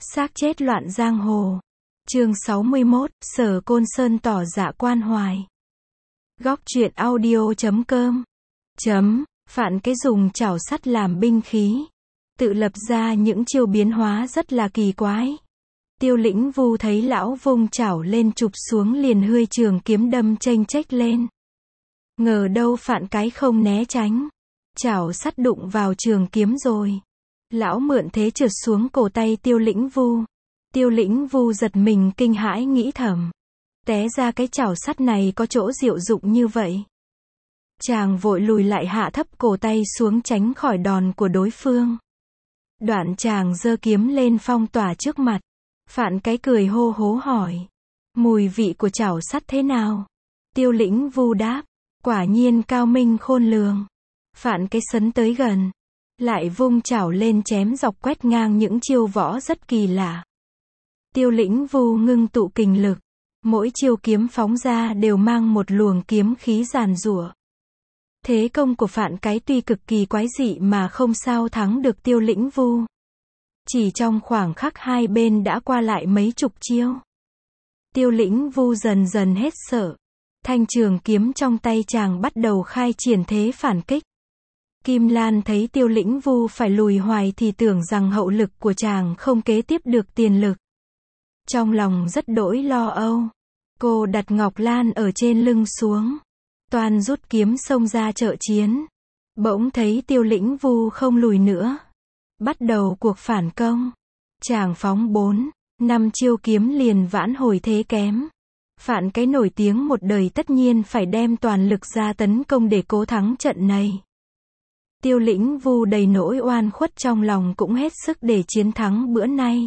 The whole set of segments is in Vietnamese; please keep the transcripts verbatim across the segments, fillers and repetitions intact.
Xác chết loạn giang hồ. Chương sáu mươi mốt, Sở Côn Sơn tỏ dạ quan hoài. Góc truyện audio chấm com. Chấm, Phạn cái dùng chảo sắt làm binh khí. Tự lập ra những chiêu biến hóa rất là kỳ quái. Tiêu Lĩnh Vu thấy lão vung chảo lên chụp xuống liền hươi trường kiếm đâm chênh chếch lên. Ngờ đâu Phạn cái không né tránh. Chảo sắt đụng vào trường kiếm rồi. Lão mượn thế trượt xuống cổ tay Tiêu Lĩnh Vu. Tiêu Lĩnh Vu giật mình kinh hãi nghĩ thầm. Té ra cái chảo sắt này có chỗ diệu dụng như vậy. Chàng vội lùi lại hạ thấp cổ tay xuống tránh khỏi đòn của đối phương. Đoạn chàng giơ kiếm lên phong tỏa trước mặt. Phạn cái cười hô hố hỏi. Mùi vị của chảo sắt thế nào? Tiêu Lĩnh Vu đáp. Quả nhiên cao minh khôn lường. Phạn cái sấn tới gần. Lại vung chảo lên chém dọc quét ngang những chiêu võ rất kỳ lạ. Tiêu Lĩnh Vu ngưng tụ kình lực. Mỗi chiêu kiếm phóng ra đều mang một luồng kiếm khí giàn giụa. Thế công của Phạn cái tuy cực kỳ quái dị mà không sao thắng được Tiêu Lĩnh Vu. Chỉ trong khoảng khắc hai bên đã qua lại mấy chục chiêu. Tiêu Lĩnh Vu dần dần hết sợ. Thanh trường kiếm trong tay chàng bắt đầu khai triển thế phản kích. Kim Lan thấy Tiêu Lĩnh Vu phải lùi hoài thì tưởng rằng hậu lực của chàng không kế tiếp được tiền lực. Trong lòng rất đỗi lo âu. Cô đặt Ngọc Lan ở trên lưng xuống. Toan rút kiếm xông ra trợ chiến. Bỗng thấy Tiêu Lĩnh Vu không lùi nữa. Bắt đầu cuộc phản công. Chàng phóng bốn, năm chiêu kiếm liền vãn hồi thế kém. Phạn cái nổi tiếng một đời tất nhiên phải đem toàn lực ra tấn công để cố thắng trận này. Tiêu Lĩnh Vu đầy nỗi oan khuất trong lòng cũng hết sức để chiến thắng bữa nay.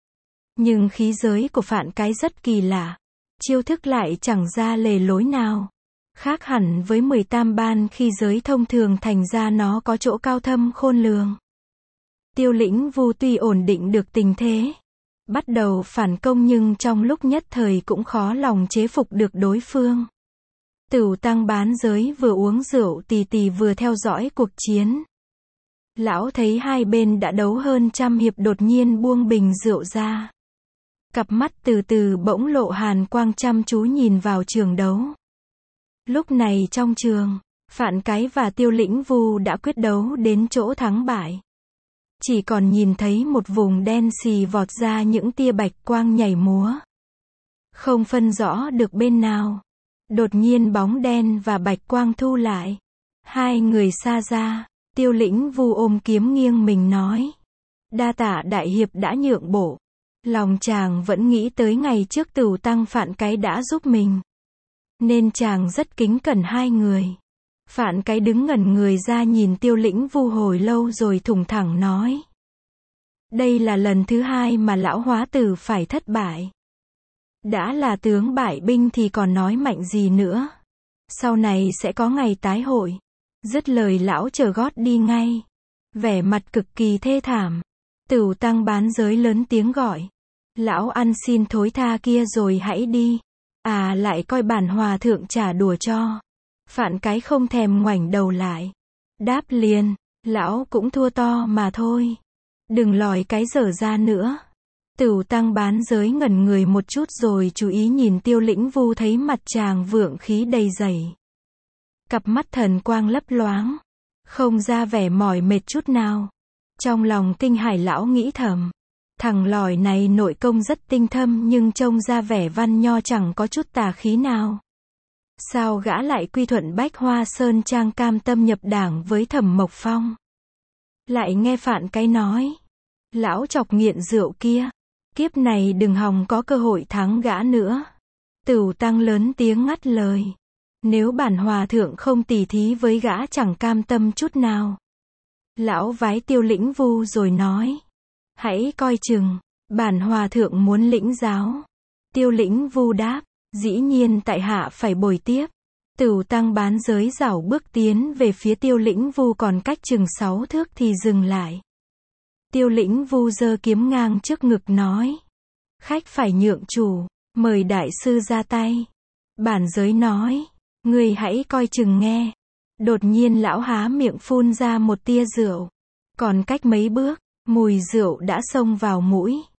Nhưng khí giới của Phạn cái rất kỳ lạ. Chiêu thức lại chẳng ra lề lối nào. Khác hẳn với mười tam ban khi giới thông thường thành ra nó có chỗ cao thâm khôn lường. Tiêu Lĩnh Vu tuy ổn định được tình thế. Bắt đầu phản công nhưng trong lúc nhất thời cũng khó lòng chế phục được đối phương. Tửu Tăng bán giới vừa uống rượu tì tì vừa theo dõi cuộc chiến. Lão thấy hai bên đã đấu hơn trăm hiệp đột nhiên buông bình rượu ra. Cặp mắt từ từ bỗng lộ hàn quang chăm chú nhìn vào trường đấu. Lúc này trong trường, Phạn cái và Tiêu Lĩnh Vu đã quyết đấu đến chỗ thắng bại. Chỉ còn nhìn thấy một vùng đen xì vọt ra những tia bạch quang nhảy múa. Không phân rõ được bên nào. Đột nhiên bóng đen và bạch quang thu lại. Hai người xa ra, Tiêu Lĩnh Vu ôm kiếm nghiêng mình nói. Đa tạ đại hiệp đã nhượng bộ. Lòng chàng vẫn nghĩ tới ngày trước Tửu Tăng Phạn cái đã giúp mình. Nên chàng rất kính cẩn hai người. Phạn cái đứng ngẩn người ra nhìn Tiêu Lĩnh Vu hồi lâu rồi thủng thẳng nói. Đây là lần thứ hai mà lão hóa tử phải thất bại. Đã là tướng bại binh thì còn nói mạnh gì nữa. Sau này sẽ có ngày tái hội. Dứt lời lão trở gót đi ngay. Vẻ mặt cực kỳ thê thảm. Tửu Tăng bán giới lớn tiếng gọi. Lão ăn xin thối tha kia rồi hãy đi. À lại coi bản hòa thượng trả đùa cho. Phạn cái không thèm ngoảnh đầu lại. Đáp liền, lão cũng thua to mà thôi. Đừng lòi cái dở ra nữa. Tửu Tăng bán giới ngẩn người một chút rồi chú ý nhìn Tiêu Lĩnh Vu thấy mặt chàng vượng khí đầy dày. Cặp mắt thần quang lấp loáng. Không ra vẻ mỏi mệt chút nào. Trong lòng Tinh Hải lão nghĩ thầm. Thằng lòi này nội công rất tinh thâm nhưng trông ra vẻ văn nho chẳng có chút tà khí nào. Sao gã lại quy thuận Bách Hoa Sơn Trang cam tâm nhập đảng với Thẩm Mộc Phong? Lại nghe Phạn cái nói. Lão chọc nghiện rượu kia. Kiếp này đừng hòng có cơ hội thắng gã nữa. Tửu Tăng lớn tiếng ngắt lời. Nếu bản hòa thượng không tỉ thí với gã chẳng cam tâm chút nào. Lão vái Tiêu Lĩnh Vu rồi nói. Hãy coi chừng, bản hòa thượng muốn lĩnh giáo. Tiêu Lĩnh Vu đáp. Dĩ nhiên tại hạ phải bồi tiếp. Tửu Tăng bán giới rảo bước tiến về phía Tiêu Lĩnh Vu còn cách chừng sáu thước thì dừng lại. Tiêu Lĩnh Vu giơ kiếm ngang trước ngực nói. Khách phải nhượng chủ, mời đại sư ra tay. Bản giới nói. Ngươi hãy coi chừng nghe. Đột nhiên lão há miệng phun ra một tia rượu. Còn cách mấy bước, mùi rượu đã xông vào mũi.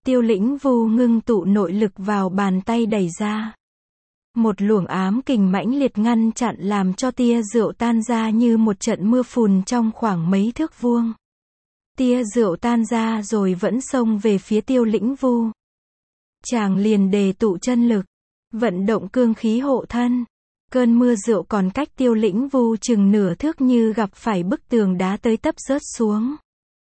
Tiêu Lĩnh Vu ngưng tụ nội lực vào bàn tay đẩy ra. Một luồng ám kình mãnh liệt ngăn chặn làm cho tia rượu tan ra như một trận mưa phùn trong khoảng mấy thước vuông. Tia rượu tan ra rồi vẫn xông về phía Tiêu Lĩnh Vu. Chàng liền đề tụ chân lực, vận động cương khí hộ thân. Cơn mưa rượu còn cách Tiêu Lĩnh Vu chừng nửa thước như gặp phải bức tường đá tới tấp rớt xuống.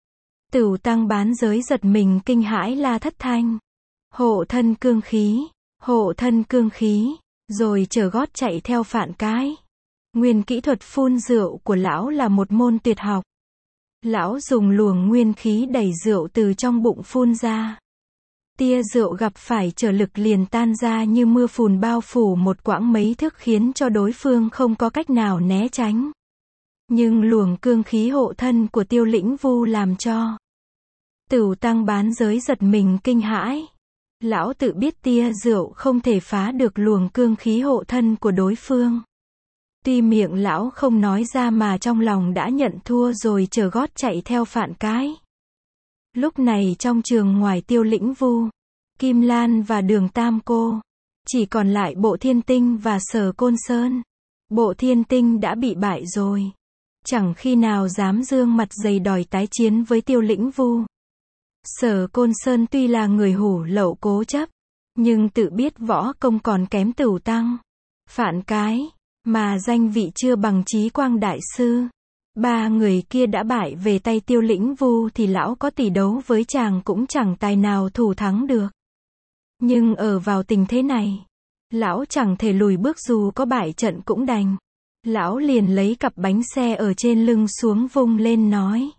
Tửu tăng bán giới giật mình kinh hãi la thất thanh. Hộ thân cương khí, hộ thân cương khí, rồi trở gót chạy theo Phạn Cái. Nguyên kỹ thuật phun rượu của lão là một môn tuyệt học. Lão dùng luồng nguyên khí đẩy rượu từ trong bụng phun ra. Tia rượu gặp phải trở lực liền tan ra như mưa phùn bao phủ một quãng mấy thước khiến cho đối phương không có cách nào né tránh. Nhưng luồng cương khí hộ thân của Tiêu Lĩnh Vu làm cho Tửu tăng bán giới giật mình kinh hãi. Lão tự biết tia rượu không thể phá được luồng cương khí hộ thân của đối phương. Tuy miệng lão không nói ra mà trong lòng đã nhận thua rồi trở gót chạy theo Phạn Cái. Lúc này trong trường ngoài Tiêu Lĩnh Vu, Kim Lan và Đường Tam Cô, chỉ còn lại Bộ Thiên Tinh và Sở Côn Sơn. Bộ Thiên Tinh đã bị bại rồi. Chẳng khi nào dám dương mặt dày đòi tái chiến với Tiêu Lĩnh Vu. Sở Côn Sơn tuy là người hủ lậu cố chấp, nhưng tự biết võ công còn kém Tửu Tăng, Phạn Cái, mà danh vị chưa bằng Chí Quang Đại Sư. Ba người kia đã bại về tay Tiêu Lĩnh Vu thì lão có tỷ đấu với chàng cũng chẳng tài nào thủ thắng được. Nhưng ở vào tình thế này, lão chẳng thể lùi bước dù có bại trận cũng đành. Lão liền lấy cặp bánh xe ở trên lưng xuống vung lên nói.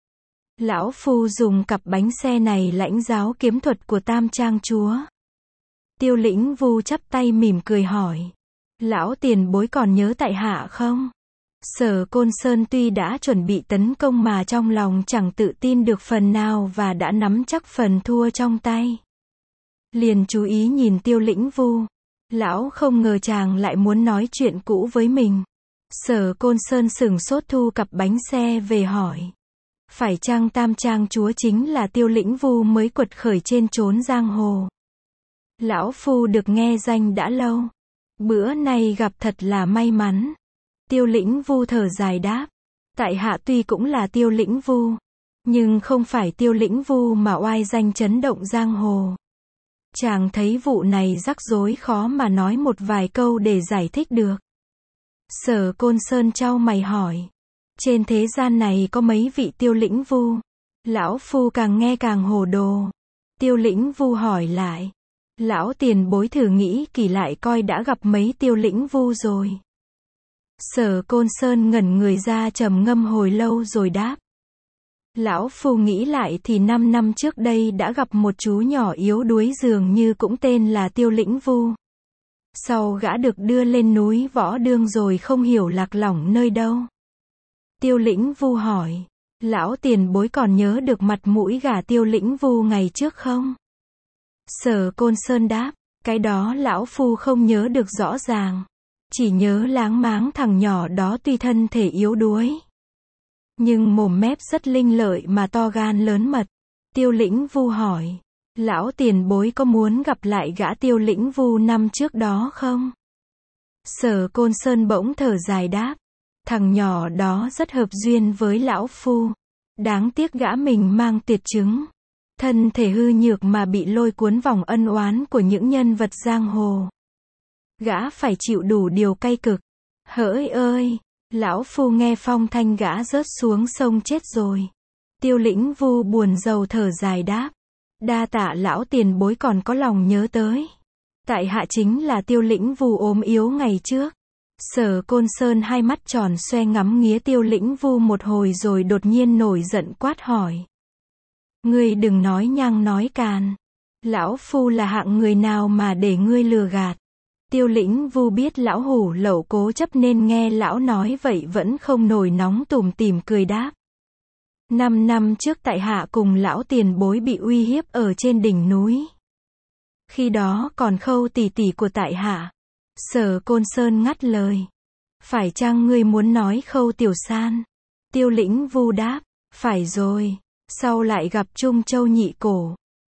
Lão phu dùng cặp bánh xe này lãnh giáo kiếm thuật của Tam Trang Chúa. Tiêu Lĩnh Vu chắp tay mỉm cười hỏi. Lão tiền bối còn nhớ tại hạ không? Sở Côn Sơn tuy đã chuẩn bị tấn công mà trong lòng chẳng tự tin được phần nào và đã nắm chắc phần thua trong tay. Liền chú ý nhìn Tiêu Lĩnh Vu. Lão không ngờ chàng lại muốn nói chuyện cũ với mình. Sở Côn Sơn sửng sốt thu cặp bánh xe về hỏi. Phải chăng Tam Trang Chúa chính là Tiêu Lĩnh Vu mới quật khởi trên chốn giang hồ? Lão phu được nghe danh đã lâu. Bữa nay gặp thật là may mắn. Tiêu Lĩnh Vu thở dài đáp. Tại hạ tuy cũng là Tiêu Lĩnh Vu, nhưng không phải Tiêu Lĩnh Vu mà oai danh chấn động giang hồ. Chàng thấy vụ này rắc rối khó mà nói một vài câu để giải thích được. Sở Côn Sơn chau mày hỏi. Trên thế gian này có mấy vị Tiêu Lĩnh Vu? Lão phu càng nghe càng hồ đồ. Tiêu Lĩnh Vu hỏi lại. Lão tiền bối thử nghĩ kỳ lại coi đã gặp mấy Tiêu Lĩnh Vu rồi. Sở Côn Sơn ngẩn người ra trầm ngâm hồi lâu rồi đáp. Lão phu nghĩ lại thì năm năm trước đây đã gặp một chú nhỏ yếu đuối dường như cũng tên là Tiêu Lĩnh Vu. Sau gã được đưa lên núi Võ Đương rồi không hiểu lạc lõng nơi đâu. Tiêu Lĩnh Vu hỏi. Lão tiền bối còn nhớ được mặt mũi gã Tiêu Lĩnh Vu ngày trước không? Sở Côn Sơn đáp. Cái đó lão phu không nhớ được rõ ràng. Chỉ nhớ láng máng thằng nhỏ đó tuy thân thể yếu đuối, nhưng mồm mép rất linh lợi mà to gan lớn mật. Tiêu Lĩnh Vu hỏi. Lão tiền bối có muốn gặp lại gã Tiêu Lĩnh Vu năm trước đó không? Sở Côn Sơn bỗng thở dài đáp. Thằng nhỏ đó rất hợp duyên với lão phu. Đáng tiếc gã mình mang tuyệt chứng. Thân thể hư nhược mà bị lôi cuốn vòng ân oán của những nhân vật giang hồ. Gã phải chịu đủ điều cay cực. Hỡi ơi! Lão phu nghe phong thanh gã rớt xuống sông chết rồi. Tiêu Lĩnh Vu buồn rầu thở dài đáp. Đa tạ lão tiền bối còn có lòng nhớ tới. Tại hạ chính là Tiêu Lĩnh Vu ốm yếu ngày trước. Sở Côn Sơn hai mắt tròn xoe ngắm nghía Tiêu Lĩnh Vu một hồi rồi đột nhiên nổi giận quát hỏi. Ngươi đừng nói nhăng nói càn. Lão phu là hạng người nào mà để ngươi lừa gạt? Tiêu Lĩnh Vu biết lão hủ lậu cố chấp nên nghe lão nói vậy vẫn không nổi nóng tủm tỉm cười đáp. Năm năm trước tại hạ cùng lão tiền bối bị uy hiếp ở trên đỉnh núi. Khi đó còn Khâu tỷ tỷ của tại hạ. Sở Côn Sơn ngắt lời. Phải chăng ngươi muốn nói Khâu tiểu san? Tiêu Lĩnh Vu đáp. Phải rồi. Sau lại gặp Trung Châu nhị cổ.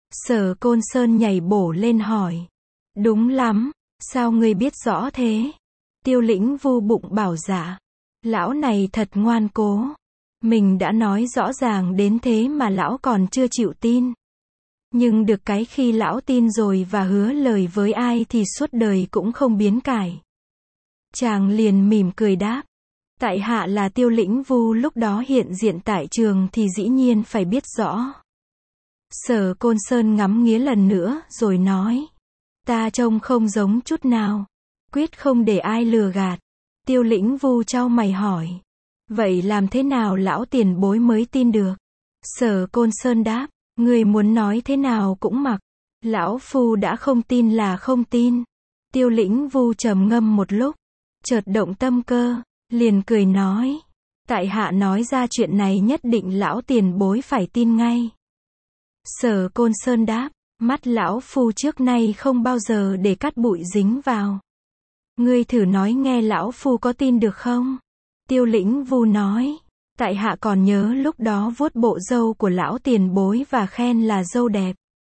Sở Côn Sơn nhảy bổ lên hỏi. Đúng lắm, sao ngươi biết rõ thế? Tiêu Lĩnh Vu bụng bảo dạ. Lão này thật ngoan cố. Mình đã nói rõ ràng đến thế mà lão còn chưa chịu tin. Nhưng được cái khi lão tin rồi và hứa lời với ai thì suốt đời cũng không biến cải. Chàng liền mỉm cười đáp. Tại hạ là Tiêu Lĩnh Vu, lúc đó hiện diện tại trường thì dĩ nhiên phải biết rõ. Sở Côn Sơn ngắm nghía lần nữa rồi nói. Ta trông không giống chút nào. Quyết không để ai lừa gạt. Tiêu Lĩnh Vu chau mày hỏi. Vậy làm thế nào lão tiền bối mới tin được? Sở Côn Sơn đáp. Người muốn nói thế nào cũng mặc. Lão phu đã không tin là không tin. Tiêu Lĩnh Vu trầm ngâm một lúc. Chợt động tâm cơ. Liền cười nói. Tại hạ nói ra chuyện này nhất định lão tiền bối phải tin ngay. Sở Côn Sơn đáp. Mắt lão phu trước nay không bao giờ để cát bụi dính vào. Ngươi thử nói nghe lão phu có tin được không? Tiêu Lĩnh Vu nói. Tại hạ còn nhớ lúc đó vuốt bộ râu của lão tiền bối và khen là râu đẹp.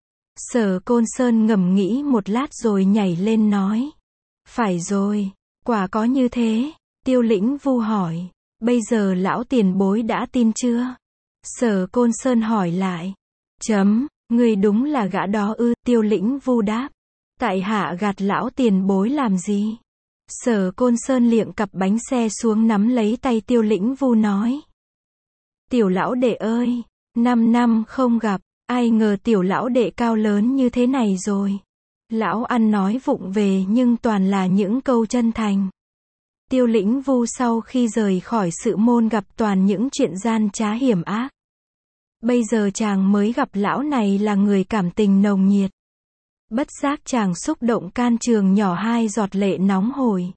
Sở Côn Sơn ngẫm nghĩ một lát rồi nhảy lên nói. Phải rồi, quả có như thế. Tiêu Lĩnh Vu hỏi. Bây giờ lão tiền bối đã tin chưa? Sở Côn Sơn hỏi lại. Chấm, người đúng là gã đó ư? Tiêu Lĩnh Vu đáp. Tại hạ gạt lão tiền bối làm gì? Sở Côn Sơn liệng cặp bánh xe xuống nắm lấy tay Tiêu Lĩnh Vu nói. Tiểu lão đệ ơi, năm năm không gặp, ai ngờ tiểu lão đệ cao lớn như thế này rồi. Lão ăn nói vụng về nhưng toàn là những câu chân thành. Tiêu Lĩnh Vu sau khi rời khỏi sự môn gặp toàn những chuyện gian trá hiểm ác. Bây giờ chàng mới gặp lão này là người cảm tình nồng nhiệt. Bất giác chàng xúc động can trường nhỏ hai giọt lệ nóng hổi.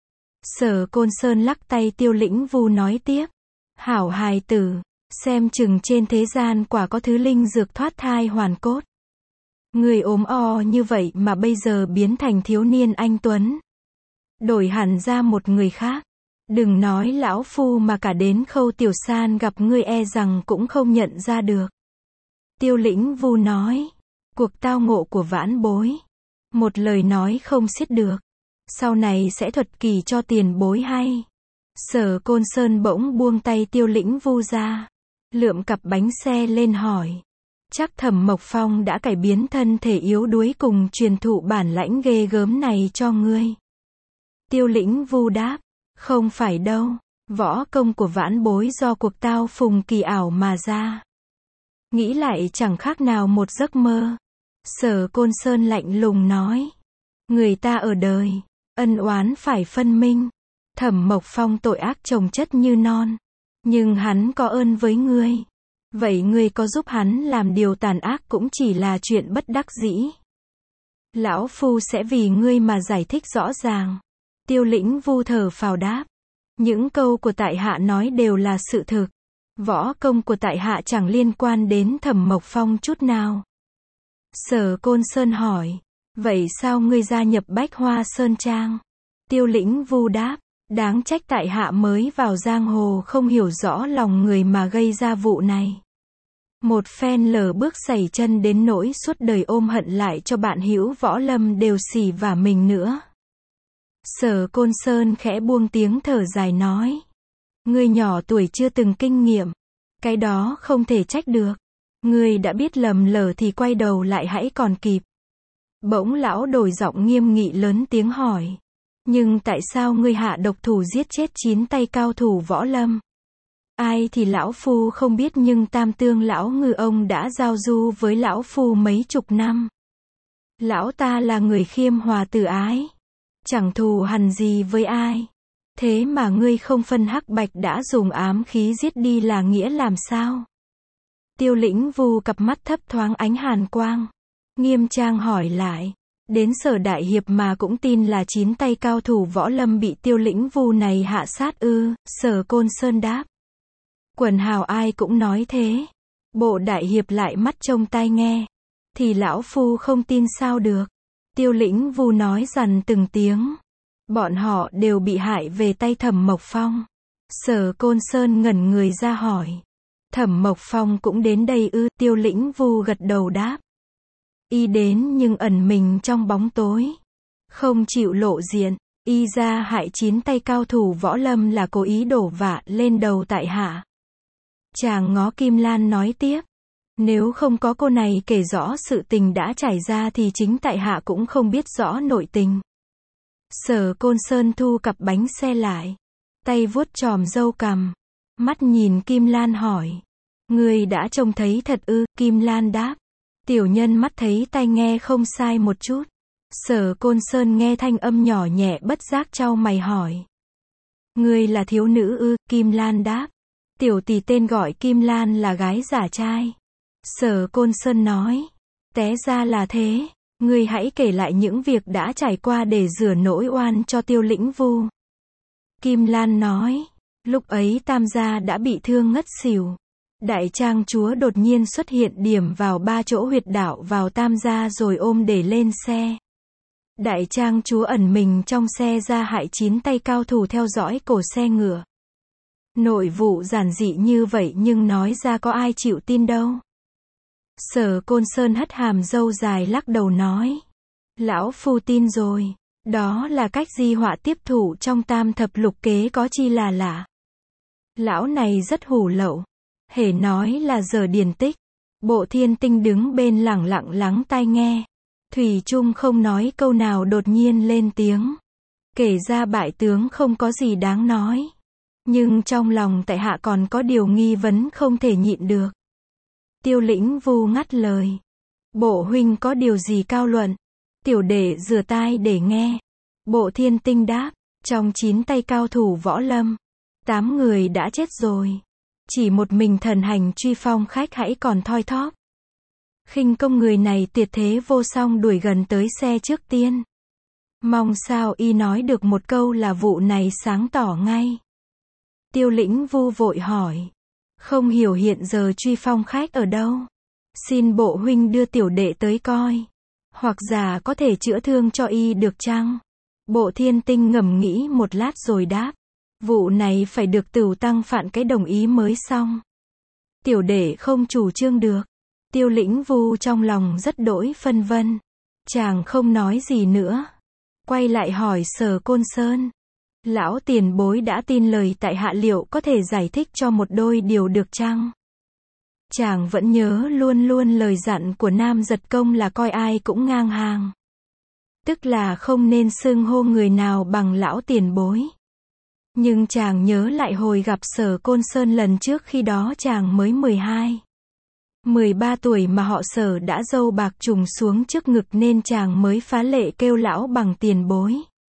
Sở Côn Sơn lắc tay Tiêu Lĩnh Vu nói tiếp. Hảo hài tử, xem chừng trên thế gian quả có thứ linh dược thoát thai hoàn cốt. Người ốm o như vậy mà bây giờ biến thành thiếu niên anh tuấn. Đổi hẳn ra một người khác. Đừng nói lão phu mà cả đến Khâu Tiểu San gặp ngươi e rằng cũng không nhận ra được. Tiêu Lĩnh Vu nói. Cuộc tao ngộ của vãn bối. Một lời nói không xiết được. Sau này sẽ thuật kỳ cho tiền bối hay. Sở Côn Sơn bỗng buông tay Tiêu Lĩnh Vu ra. Lượm cặp bánh xe lên hỏi. Chắc Thẩm Mộc Phong đã cải biến thân thể yếu đuối cùng truyền thụ bản lãnh ghê gớm này cho ngươi. Tiêu Lĩnh Vu đáp. Không phải đâu. Võ công của vãn bối do cuộc tao phùng kỳ ảo mà ra. Nghĩ lại chẳng khác nào một giấc mơ. Sở Côn Sơn lạnh lùng nói. Người ta ở đời, ân oán phải phân minh. Thẩm Mộc Phong tội ác chồng chất như non. Nhưng hắn có ơn với ngươi. Vậy ngươi có giúp hắn làm điều tàn ác cũng chỉ là chuyện bất đắc dĩ. Lão phu sẽ vì ngươi mà giải thích rõ ràng. Tiêu Lĩnh Vu thở phào đáp. Những câu của tại hạ nói đều là sự thực. Võ công của tại hạ chẳng liên quan đến Thẩm Mộc Phong chút nào. Sở Côn Sơn hỏi. Vậy sao ngươi gia nhập Bách Hoa Sơn Trang? Tiêu Lĩnh Vu đáp. Đáng trách tại hạ mới vào giang hồ không hiểu rõ lòng người mà gây ra vụ này. Một phen lở bước sẩy chân đến nỗi suốt đời ôm hận lại cho bạn hữu võ lâm đều xỉ vả mình nữa. Sở Côn Sơn khẽ buông tiếng thở dài nói. Ngươi nhỏ tuổi chưa từng kinh nghiệm. Cái đó không thể trách được. Ngươi đã biết lầm lỡ thì quay đầu lại hãy còn kịp. Bỗng lão đổi giọng nghiêm nghị lớn tiếng hỏi. Nhưng tại sao ngươi hạ độc thủ giết chết chín tay cao thủ võ lâm? Ai thì lão phu không biết nhưng Tam Tương lão ngư ông đã giao du với lão phu mấy chục năm. Lão ta là người khiêm hòa từ ái. Chẳng thù hằn gì với ai. Thế mà ngươi không phân hắc bạch đã dùng ám khí giết đi là nghĩa làm sao? Tiêu Lĩnh Vu cặp mắt thấp thoáng ánh hàn quang. Nghiêm trang hỏi lại. Đến Sở đại hiệp mà cũng tin là chín tay cao thủ võ lâm bị Tiêu Lĩnh Vu này hạ sát ư? Sở Côn Sơn đáp. Quần hào ai cũng nói thế. Bộ đại hiệp lại mắt trông tai nghe. Thì lão phu không tin sao được. Tiêu Lĩnh Vu nói dằn từng tiếng. Bọn họ đều bị hại về tay Thẩm Mộc Phong. Sở Côn Sơn ngẩn người ra hỏi. Thẩm Mộc Phong cũng đến đây ư? Tiêu Lĩnh Vu gật đầu đáp. Y đến nhưng ẩn mình trong bóng tối. Không chịu lộ diện. Y ra hại chín tay cao thủ võ lâm là cố ý đổ vạ lên đầu tại hạ. Chàng ngó Kim Lan nói tiếp. Nếu không có cô này kể rõ sự tình đã trải ra thì chính tại hạ cũng không biết rõ nội tình. Sở Côn Sơn thu cặp bánh xe lại. Tay vuốt chòm râu cằm. Mắt nhìn Kim Lan hỏi. Người đã trông thấy thật ư? Kim Lan đáp. Tiểu nhân mắt thấy tai nghe không sai một chút. Sở Côn Sơn nghe thanh âm nhỏ nhẹ bất giác chau mày hỏi. Người là thiếu nữ ư? Kim Lan đáp. Tiểu tỷ tên gọi Kim Lan là gái giả trai. Sở Côn Sơn nói. Té ra là thế. Ngươi hãy kể lại những việc đã trải qua để rửa nỗi oan cho Tiêu Lĩnh Vu. Kim Lan nói. Lúc ấy Tam gia đã bị thương ngất xỉu. Đại trang chúa đột nhiên xuất hiện điểm vào ba chỗ huyệt đạo vào Tam gia rồi ôm để lên xe. Đại trang chúa ẩn mình trong xe ra hại chín tay cao thủ theo dõi cổ xe ngựa. Nội vụ giản dị như vậy nhưng nói ra có ai chịu tin đâu. Sở Côn Sơn hất hàm râu dài lắc đầu nói. Lão phu tin rồi. Đó là cách di họa tiếp thủ trong tam thập lục kế có chi là lạ. Lão này rất hủ lậu. Hễ nói là giờ điển tích. Bộ Thiên Tinh đứng bên lẳng lặng lắng tai nghe. Thủy Trung không nói câu nào đột nhiên lên tiếng. Kể ra bại tướng không có gì đáng nói. Nhưng trong lòng tại hạ còn có điều nghi vấn không thể nhịn được. Tiêu Lĩnh Vu ngắt lời. Bộ huynh có điều gì cao luận? Tiểu đệ rửa tai để nghe. Bộ Thiên Tinh đáp. Trong chín tay cao thủ võ lâm, tám người đã chết rồi. Chỉ một mình thần hành truy phong khách hãy còn thoi thóp. Khinh công người này tuyệt thế vô song đuổi gần tới xe trước tiên. Mong sao y nói được một câu là vụ này sáng tỏ ngay. Tiêu Lĩnh Vu vội hỏi. Không hiểu hiện giờ truy phong khách ở đâu. Xin bộ huynh đưa tiểu đệ tới coi. Hoặc giả có thể chữa thương cho y được chăng? Bộ Thiên Tinh ngẫm nghĩ một lát rồi đáp. Vụ này phải được Tửu Tăng phạn cái đồng ý mới xong. Tiểu đệ không chủ trương được. Tiêu Lĩnh Vu trong lòng rất đỗi phân vân. Chàng không nói gì nữa. Quay lại hỏi Sở Côn Sơn. Lão tiền bối đã tin lời tại hạ liệu có thể giải thích cho một đôi điều được chăng? Chàng vẫn nhớ luôn luôn lời dặn của Nam Giật Công là coi ai cũng ngang hàng. Tức là không nên xưng hô người nào bằng lão tiền bối. Nhưng chàng nhớ lại hồi gặp Sở Côn Sơn lần trước khi đó chàng mới mười hai, mười ba tuổi mà họ Sở đã râu bạc trùng xuống trước ngực nên chàng mới phá lệ kêu lão bằng tiền bối.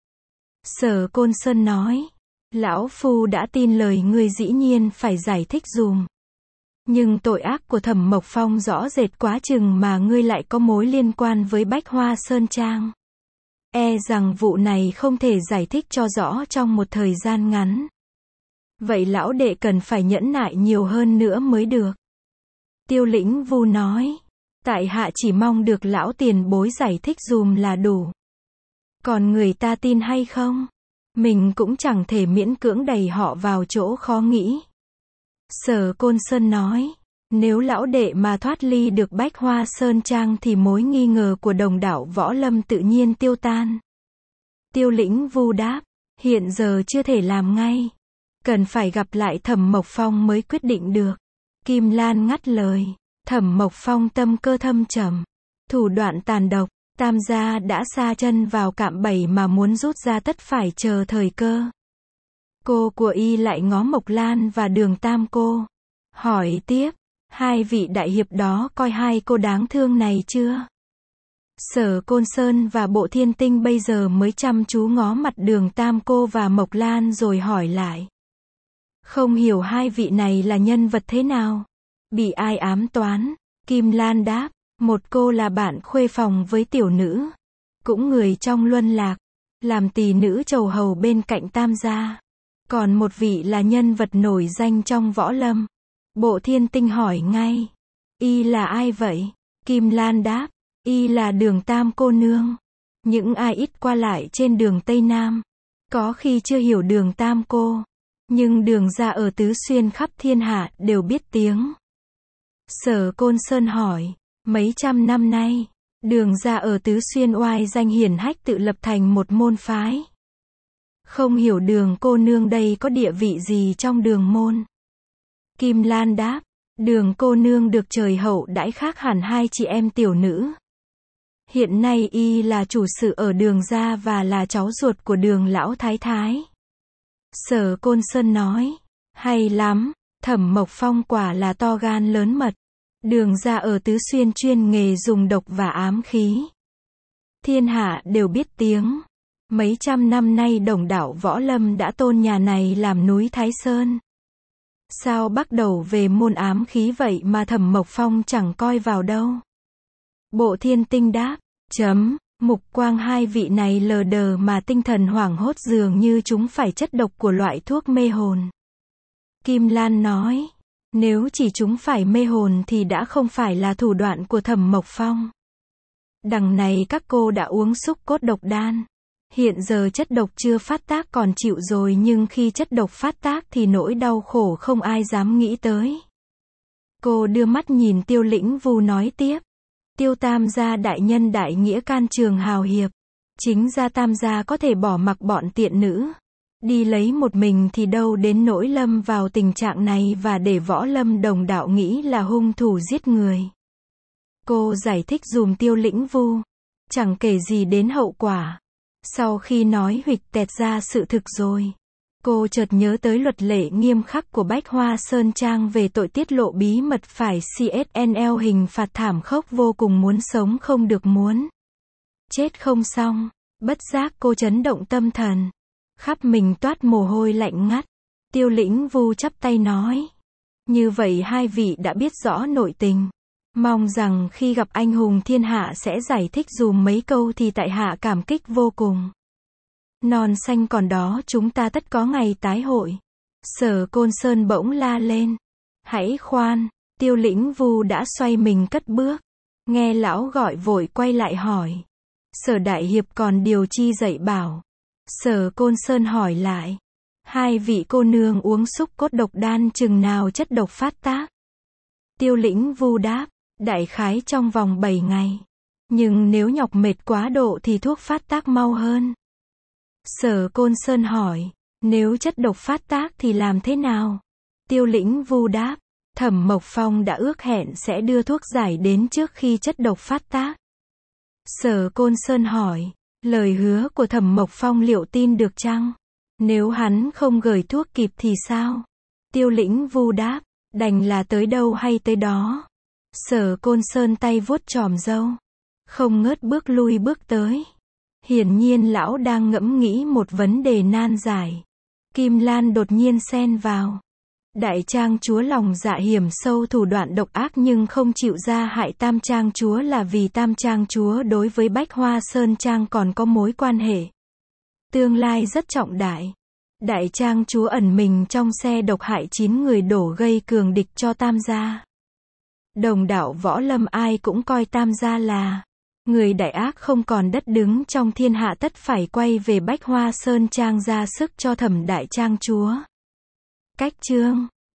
Sở Côn Sơn nói. Lão phu đã tin lời ngươi dĩ nhiên phải giải thích dùm. Nhưng tội ác của Thẩm Mộc Phong rõ rệt quá chừng mà ngươi lại có mối liên quan với Bách Hoa Sơn Trang. E rằng vụ này không thể giải thích cho rõ trong một thời gian ngắn. Vậy lão đệ cần phải nhẫn nại nhiều hơn nữa mới được. Tiêu Lĩnh Vu nói. Tại hạ chỉ mong được lão tiền bối giải thích dùm là đủ. Còn người ta tin hay không? Mình cũng chẳng thể miễn cưỡng đẩy họ vào chỗ khó nghĩ. Sở Côn Sơn nói. Nếu lão đệ mà thoát ly được Bách Hoa Sơn Trang thì mối nghi ngờ của đồng đảo võ lâm tự nhiên tiêu tan. Tiêu Lĩnh Vu đáp. Hiện giờ chưa thể làm ngay. Cần phải gặp lại Thẩm Mộc Phong mới quyết định được. Kim Lan ngắt lời. Thẩm Mộc Phong tâm cơ thâm trầm. Thủ đoạn tàn độc. Tam gia đã sa chân vào cạm bẫy mà muốn rút ra tất phải chờ thời cơ. Cô của y lại ngó Mộc Lan và Đường Tam cô. Hỏi tiếp. Hai vị đại hiệp đó coi hai cô đáng thương này chưa? Sở Côn Sơn và Bộ Thiên Tinh bây giờ mới chăm chú ngó mặt Đường Tam cô và Mộc Lan rồi hỏi lại. Không hiểu hai vị này là nhân vật thế nào? Bị ai ám toán? Kim Lan đáp. Một cô là bạn khuê phòng với tiểu nữ. Cũng người trong Luân Lạc. Làm tỳ nữ chầu hầu bên cạnh Tam gia. Còn một vị là nhân vật nổi danh trong võ lâm. Bộ Thiên Tinh hỏi ngay. Y là ai vậy? Kim Lan đáp. Y là Đường Tam cô nương. Những ai ít qua lại trên đường Tây Nam. Có khi chưa hiểu Đường Tam cô. Nhưng Đường gia ở Tứ Xuyên khắp thiên hạ đều biết tiếng. Sở Côn Sơn hỏi. Mấy trăm năm nay, Đường gia ở Tứ Xuyên oai danh hiển hách tự lập thành một môn phái. Không hiểu Đường cô nương đây có địa vị gì trong đường môn? Kim Lan đáp, Đường cô nương được trời hậu đãi khác hẳn hai chị em tiểu nữ. Hiện nay y là chủ sự ở Đường gia và là cháu ruột của Đường lão thái thái. Sở Côn Sơn nói, hay lắm, Thẩm Mộc Phong quả là to gan lớn mật. Đường gia ở Tứ Xuyên chuyên nghề dùng độc và ám khí. Thiên hạ đều biết tiếng. Mấy trăm năm nay đồng đảo võ lâm đã tôn nhà này làm núi Thái Sơn. Sao bắt đầu về môn ám khí vậy mà Thẩm Mộc Phong chẳng coi vào đâu? Bộ Thiên Tinh đáp, chấm, mục quang hai vị này lờ đờ mà tinh thần hoảng hốt dường như chúng phải chất độc của loại thuốc mê hồn. Kim Lan nói, nếu chỉ chúng phải mê hồn thì đã không phải là thủ đoạn của Thẩm Mộc Phong. Đằng này các cô đã uống xúc cốt độc đan. Hiện giờ chất độc chưa phát tác còn chịu rồi nhưng khi chất độc phát tác thì nỗi đau khổ không ai dám nghĩ tới. Cô đưa mắt nhìn Tiêu Lĩnh Vu nói tiếp. Tiêu Tam gia đại nhân đại nghĩa can trường hào hiệp. Chính gia Tam gia có thể bỏ mặc bọn tiện nữ. Đi lấy một mình thì đâu đến nỗi lâm vào tình trạng này và để võ lâm đồng đạo nghĩ là hung thủ giết người. Cô giải thích dùm Tiêu Lĩnh Vu. Chẳng kể gì đến hậu quả. Sau khi nói huỵch tẹt ra sự thực rồi, cô chợt nhớ tới luật lệ nghiêm khắc của Bách Hoa Sơn Trang về tội tiết lộ bí mật phải xê ét en lờ hình phạt thảm khốc vô cùng muốn sống không được muốn. Chết không xong, bất giác cô chấn động tâm thần. Khắp mình toát mồ hôi lạnh ngắt. Tiêu Lĩnh Vu chắp tay nói. Như vậy hai vị đã biết rõ nội tình. Mong rằng khi gặp anh hùng thiên hạ sẽ giải thích dùm mấy câu thì tại hạ cảm kích vô cùng. Non xanh còn đó chúng ta tất có ngày tái hội. Sở Côn Sơn bỗng la lên. Hãy khoan, Tiêu Lĩnh Vu đã xoay mình cất bước. Nghe lão gọi vội quay lại hỏi. Sở Đại Hiệp còn điều chi dạy bảo? Sở Côn Sơn hỏi lại. Hai vị cô nương uống xúc cốt độc đan chừng nào chất độc phát tác? Tiêu Lĩnh Vu đáp. Đại khái trong vòng bảy ngày. Nhưng nếu nhọc mệt quá độ thì thuốc phát tác mau hơn. Sở Côn Sơn hỏi. Nếu chất độc phát tác thì làm thế nào? Tiêu Lĩnh Vu đáp. Thẩm Mộc Phong đã ước hẹn sẽ đưa thuốc giải đến trước khi chất độc phát tác. Sở Côn Sơn hỏi. Lời hứa của Thẩm Mộc Phong liệu tin được chăng? Nếu hắn không gửi thuốc kịp thì sao? Tiêu Lĩnh Vu đáp. Đành là tới đâu hay tới đó. Sở Côn Sơn tay vuốt chòm râu. Không ngớt bước lui bước tới. Hiển nhiên lão đang ngẫm nghĩ một vấn đề nan giải. Kim Lan đột nhiên xen vào. Đại trang chúa lòng dạ hiểm sâu thủ đoạn độc ác nhưng không chịu ra hại Tam trang chúa là vì Tam trang chúa đối với Bách Hoa Sơn Trang còn có mối quan hệ tương lai rất trọng đại. Đại trang chúa ẩn mình trong xe độc hại chín người đổ gây cường địch cho Tam gia. Đồng đạo võ lâm ai cũng coi Tam gia là người đại ác không còn đất đứng trong thiên hạ tất phải quay về Bách Hoa Sơn Trang ra sức cho Thẩm đại trang chúa. Cách chương